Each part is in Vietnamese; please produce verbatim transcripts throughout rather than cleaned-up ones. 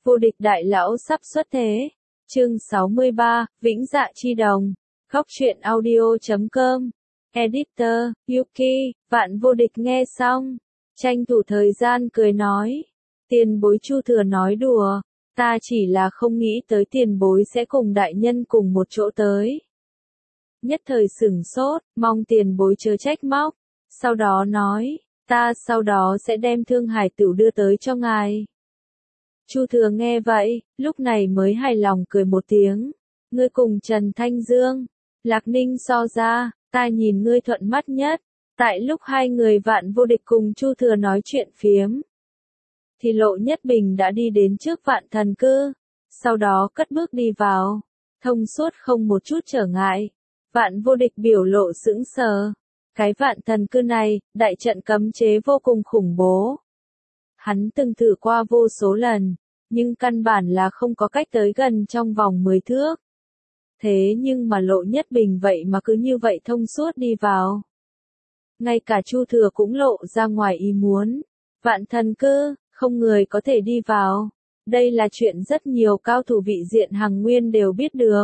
Vô địch đại lão sắp xuất thế. Chương sáu mươi ba, Vĩnh Dạ Chi Đồng. Góc truyện audio chấm com. Editor, Yuki, Vạn Vô Địch nghe xong. Tranh thủ thời gian cười nói. Tiền bối Chu Thừa nói đùa. Ta chỉ là không nghĩ tới tiền bối sẽ cùng đại nhân cùng một chỗ tới. Nhất thời sửng sốt, mong tiền bối chớ trách móc. Sau đó nói, ta sau đó sẽ đem Thương Hải Tửu đưa tới cho ngài. Chu Thừa nghe vậy, lúc này mới hài lòng cười một tiếng. Ngươi cùng Trần Thanh Dương, Lạc Ninh so ra, ta nhìn ngươi thuận mắt nhất. Tại lúc hai người Vạn Vô Địch cùng Chu Thừa nói chuyện phiếm, thì Lộ Nhất Bình đã đi đến trước Vạn Thần Cư, sau đó cất bước đi vào, thông suốt không một chút trở ngại. Vạn Vô Địch biểu lộ sững sờ. Cái Vạn Thần Cư này, đại trận cấm chế vô cùng khủng bố. Hắn từng thử qua vô số lần, nhưng căn bản là không có cách tới gần trong vòng mười thước. Thế nhưng mà Lộ Nhất Bình vậy mà cứ như vậy thông suốt đi vào. Ngay cả Chu Thừa cũng lộ ra ngoài ý muốn. Vạn Thần Cư, không người có thể đi vào. Đây là chuyện rất nhiều cao thủ vị diện Hằng Nguyên đều biết được.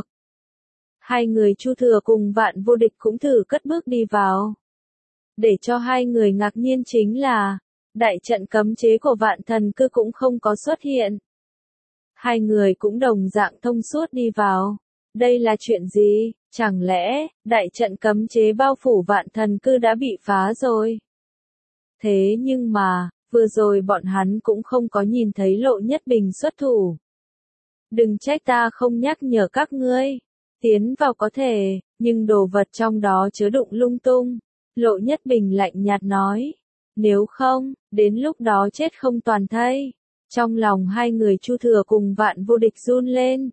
Hai người Chu Thừa cùng Vạn Vô Địch cũng thử cất bước đi vào. Để cho hai người ngạc nhiên chính là, đại trận cấm chế của Vạn Thần Cư cũng không có xuất hiện. Hai người cũng đồng dạng thông suốt đi vào. Đây là chuyện gì? Chẳng lẽ, đại trận cấm chế bao phủ Vạn Thần Cư đã bị phá rồi? Thế nhưng mà, vừa rồi bọn hắn cũng không có nhìn thấy Lộ Nhất Bình xuất thủ. Đừng trách ta không nhắc nhở các ngươi. Tiến vào có thể, nhưng đồ vật trong đó chứa đựng lung tung. Lộ Nhất Bình lạnh nhạt nói. Nếu không, đến lúc đó chết không toàn thây. Trong lòng hai người Chu Thừa cùng Vạn Vô Địch run lên.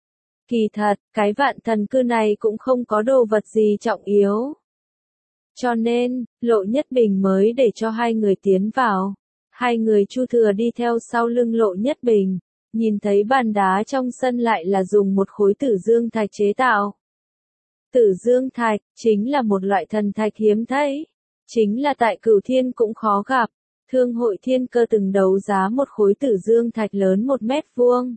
Kỳ thật, cái Vạn Thần Cư này cũng không có đồ vật gì trọng yếu. Cho nên, Lộ Nhất Bình mới để cho hai người tiến vào. Hai người Chu Thừa đi theo sau lưng Lộ Nhất Bình. Nhìn thấy bàn đá trong sân lại là dùng một khối tử dương thạch chế tạo. Tử dương thạch, chính là một loại thần thạch hiếm thấy. Chính là tại Cửu Thiên cũng khó gặp. Thương hội Thiên Cơ từng đấu giá một khối tử dương thạch lớn một mét vuông.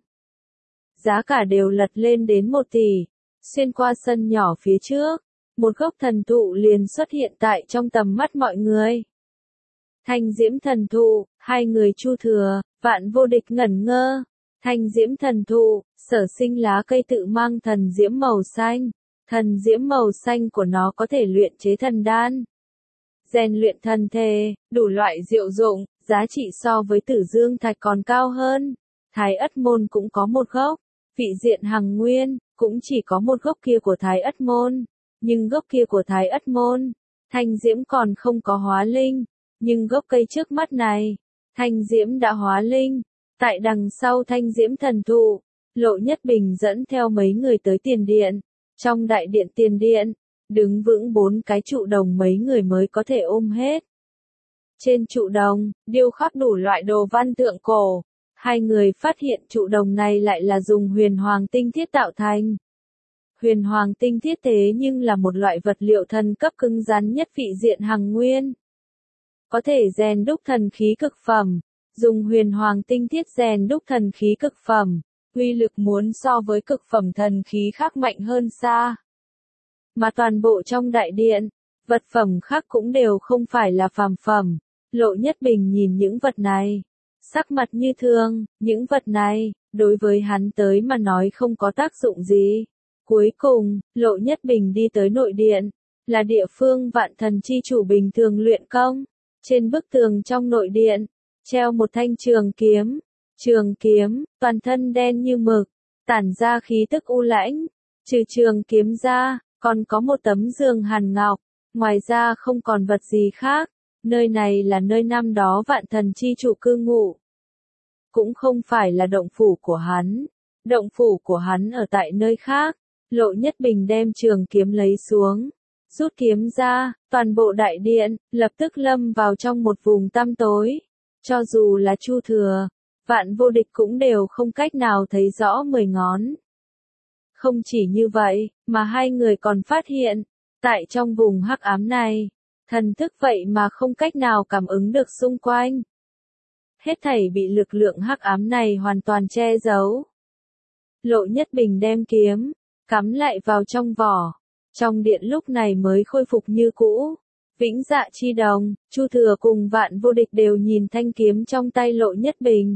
Giá cả đều lật lên đến một tỷ. Xuyên qua sân nhỏ phía trước, một gốc thần thụ liền xuất hiện tại trong tầm mắt mọi người. Thanh diễm thần thụ, hai người Chu Thừa, Vạn Vô Địch ngẩn ngơ. Thanh diễm thần thụ, sở sinh lá cây tự mang thần diễm màu xanh. Thần diễm màu xanh của nó có thể luyện chế thần đan, rèn luyện thần thể, đủ loại diệu dụng, giá trị so với tử dương thạch còn cao hơn. Thái Ất Môn cũng có một gốc, vị diện Hằng Nguyên, cũng chỉ có một gốc kia của Thái Ất Môn. Nhưng gốc kia của Thái Ất Môn, thanh diễm còn không có hóa linh. Nhưng gốc cây trước mắt này, thanh diễm đã hóa linh. Tại đằng sau thanh diễm thần thụ, Lộ Nhất Bình dẫn theo mấy người tới tiền điện. Trong đại điện tiền điện, đứng vững bốn cái trụ đồng mấy người mới có thể ôm hết. Trên trụ đồng, điêu khắc đủ loại đồ văn tượng cổ. Hai người phát hiện trụ đồng này lại là dùng huyền hoàng tinh thiết tạo thành. Huyền hoàng tinh thiết thế nhưng là một loại vật liệu thần cấp cứng rắn nhất vị diện Hằng Nguyên. Có thể rèn đúc thần khí cực phẩm. Dùng huyền hoàng tinh thiết rèn đúc thần khí cực phẩm. Uy lực muốn so với cực phẩm thần khí khác mạnh hơn xa. Mà toàn bộ trong đại điện, vật phẩm khác cũng đều không phải là phàm phẩm. Lộ Nhất Bình nhìn những vật này, sắc mặt như thường, những vật này, đối với hắn tới mà nói không có tác dụng gì. Cuối cùng, Lộ Nhất Bình đi tới nội điện, là địa phương Vạn Thần Chi Chủ bình thường luyện công. Trên bức tường trong nội điện, treo một thanh trường kiếm. Trường kiếm, toàn thân đen như mực, tản ra khí tức u lãnh. Trừ trường kiếm ra, còn có một tấm giường hàn ngọc. Ngoài ra không còn vật gì khác. Nơi này là nơi năm đó Vạn Thần Chi Chủ cư ngụ. Cũng không phải là động phủ của hắn. Động phủ của hắn ở tại nơi khác. Lộ Nhất Bình đem trường kiếm lấy xuống. Rút kiếm ra, toàn bộ đại điện, lập tức lâm vào trong một vùng tăm tối. Cho dù là Chu Thừa, Vạn Vô Địch cũng đều không cách nào thấy rõ mười ngón. Không chỉ như vậy, mà hai người còn phát hiện, tại trong vùng hắc ám này, thần thức vậy mà không cách nào cảm ứng được xung quanh. Hết thảy bị lực lượng hắc ám này hoàn toàn che giấu. Lộ Nhất Bình đem kiếm, cắm lại vào trong vỏ. Trong điện lúc này mới khôi phục như cũ. Vĩnh Dạ Chi Đồng, Chu Thừa cùng Vạn Vô Địch đều nhìn thanh kiếm trong tay Lộ Nhất Bình.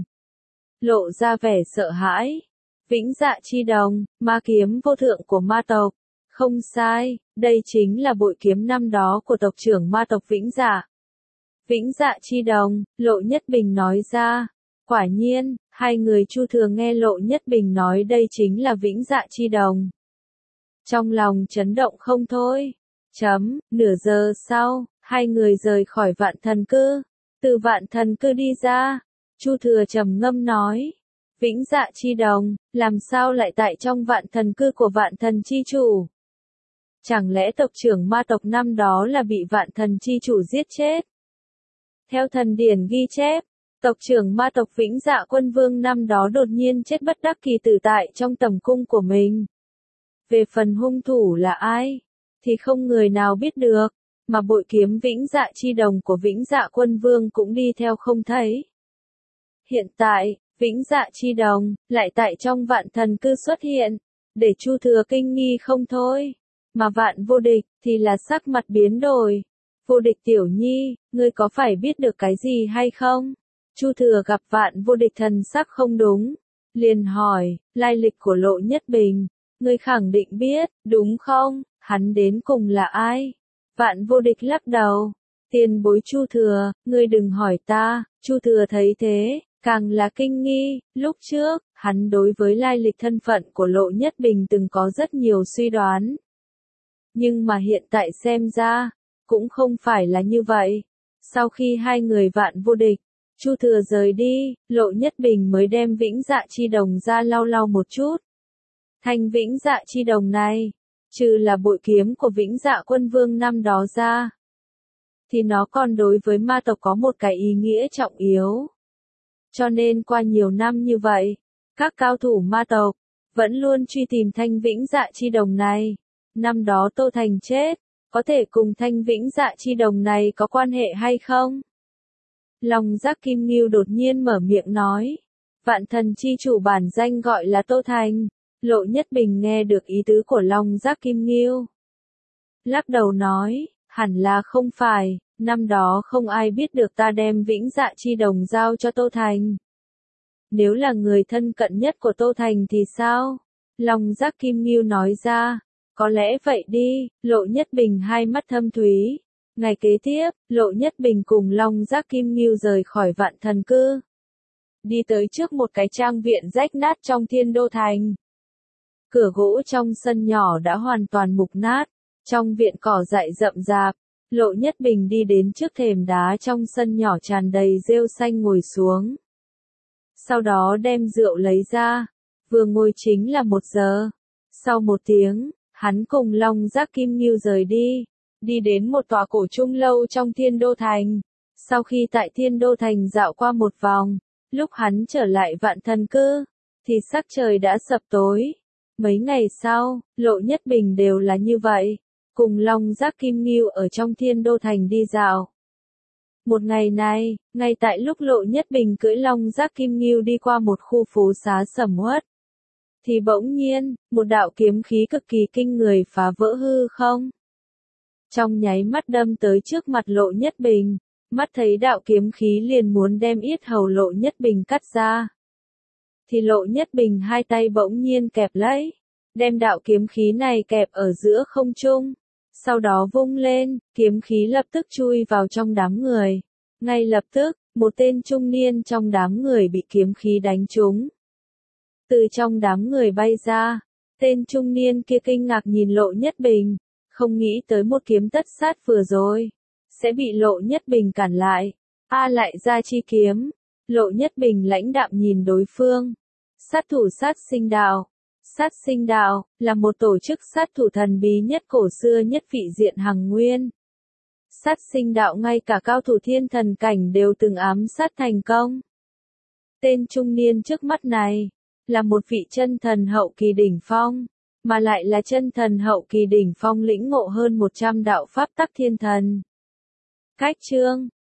Lộ ra vẻ sợ hãi. Vĩnh Dạ Chi Đồng, ma kiếm vô thượng của ma tộc. Không sai, đây chính là bội kiếm năm đó của tộc trưởng ma tộc Vĩnh Dạ. Vĩnh Dạ Chi Đồng, Lộ Nhất Bình nói ra. Quả nhiên, hai người Chu Thừa nghe Lộ Nhất Bình nói đây chính là Vĩnh Dạ Chi Đồng. Trong lòng chấn động không thôi. Chấm, nửa giờ sau, hai người rời khỏi Vạn Thần Cư. Từ Vạn Thần Cư đi ra, Chu Thừa trầm ngâm nói. Vĩnh Dạ Chi Đồng, làm sao lại tại trong Vạn Thần Cư của Vạn Thần Chi Chủ? Chẳng lẽ tộc trưởng ma tộc năm đó là bị Vạn Thần Chi Chủ giết chết? Theo thần điển ghi chép, tộc trưởng ma tộc Vĩnh Dạ Quân Vương năm đó đột nhiên chết bất đắc kỳ tử tại trong tầm cung của mình. Về phần hung thủ là ai, thì không người nào biết được, mà bội kiếm Vĩnh Dạ Chi Đồng của Vĩnh Dạ Quân Vương cũng đi theo không thấy. Hiện tại, Vĩnh Dạ Chi Đồng, lại tại trong Vạn Thần Cư xuất hiện, để Chu Thừa kinh nghi không thôi, mà Vạn Vô Địch, thì là sắc mặt biến đổi. Vô Địch tiểu nhi, ngươi có phải biết được cái gì hay không? Chu Thừa gặp Vạn Vô Địch thần sắc không đúng, liền hỏi, lai lịch của Lộ Nhất Bình, ngươi khẳng định biết, đúng không? Hắn đến cùng là ai? Vạn Vô Địch lắc đầu, tiền bối Chu Thừa, ngươi đừng hỏi ta. Chu Thừa thấy thế, càng là kinh nghi. Lúc trước, hắn đối với lai lịch thân phận của Lộ Nhất Bình từng có rất nhiều suy đoán. Nhưng mà hiện tại xem ra, cũng không phải là như vậy. Sau khi hai người Vạn Vô Địch, Chu Thừa rời đi, Lộ Nhất Bình mới đem Vĩnh Dạ Chi Đồng ra lau lau một chút. Thanh Vĩnh Dạ Chi Đồng này, trừ là bội kiếm của Vĩnh Dạ Quân Vương năm đó ra, thì nó còn đối với ma tộc có một cái ý nghĩa trọng yếu. Cho nên qua nhiều năm như vậy, các cao thủ ma tộc vẫn luôn truy tìm Thanh Vĩnh Dạ Chi Đồng này. Năm đó Tô Thành chết, có thể cùng Thanh Vĩnh Dạ Chi Đồng này có quan hệ hay không? Long Giác Kim Ngưu đột nhiên mở miệng nói. Vạn Thần Chi Chủ bản danh gọi là Tô Thành. Lộ Nhất Bình nghe được ý tứ của Long Giác Kim Ngưu. Lắc đầu nói, hẳn là không phải, năm đó không ai biết được ta đem Vĩnh Dạ Chi Đồng giao cho Tô Thành. Nếu là người thân cận nhất của Tô Thành thì sao? Long Giác Kim Ngưu nói ra, có lẽ vậy đi. Lộ Nhất Bình hai mắt thâm thúy. Ngày kế tiếp, Lộ Nhất Bình cùng Long Giác Kim Ngưu rời khỏi Vạn Thần Cư. Đi tới trước một cái trang viện rách nát trong Thiên Đô Thành. Cửa gỗ trong sân nhỏ đã hoàn toàn mục nát, trong viện cỏ dại rậm rạp. Lộ Nhất Bình đi đến trước thềm đá trong sân nhỏ tràn đầy rêu xanh ngồi xuống. Sau đó đem rượu lấy ra, vừa ngồi chính là một giờ. Sau một tiếng, hắn cùng Long Giác Kim Ngưu rời đi, đi đến một tòa cổ trung lâu trong Thiên Đô Thành. Sau khi tại Thiên Đô Thành dạo qua một vòng, lúc hắn trở lại Vạn Thần Cư, thì sắc trời đã sập tối. Mấy ngày sau, Lộ Nhất Bình đều là như vậy, cùng Long Giác Kim Ngưu ở trong Thiên Đô Thành đi dạo. Một ngày này, ngay tại lúc Lộ Nhất Bình cưỡi Long Giác Kim Ngưu đi qua một khu phố xá sầm uất, thì bỗng nhiên, một đạo kiếm khí cực kỳ kinh người phá vỡ hư không. Trong nháy mắt đâm tới trước mặt Lộ Nhất Bình, mắt thấy đạo kiếm khí liền muốn đem yết hầu Lộ Nhất Bình cắt ra. Thì Lộ Nhất Bình hai tay bỗng nhiên kẹp lấy, đem đạo kiếm khí này kẹp ở giữa không trung. Sau đó vung lên, kiếm khí lập tức chui vào trong đám người. Ngay lập tức, một tên trung niên trong đám người bị kiếm khí đánh trúng. Từ trong đám người bay ra, tên trung niên kia kinh ngạc nhìn Lộ Nhất Bình, không nghĩ tới một kiếm tất sát vừa rồi sẽ bị Lộ Nhất Bình cản lại. A lại ra chi kiếm. Lộ Nhất Bình lãnh đạm nhìn đối phương. Sát thủ sát sinh đạo. Sát sinh đạo, là một tổ chức sát thủ thần bí nhất cổ xưa nhất vị diện hằng nguyên. Sát sinh đạo ngay cả cao thủ thiên thần cảnh đều từng ám sát thành công. Tên trung niên trước mắt này, là một vị chân thần hậu kỳ đỉnh phong, mà lại là chân thần hậu kỳ đỉnh phong lĩnh ngộ hơn một trăm đạo pháp tắc thiên thần. Cách chương,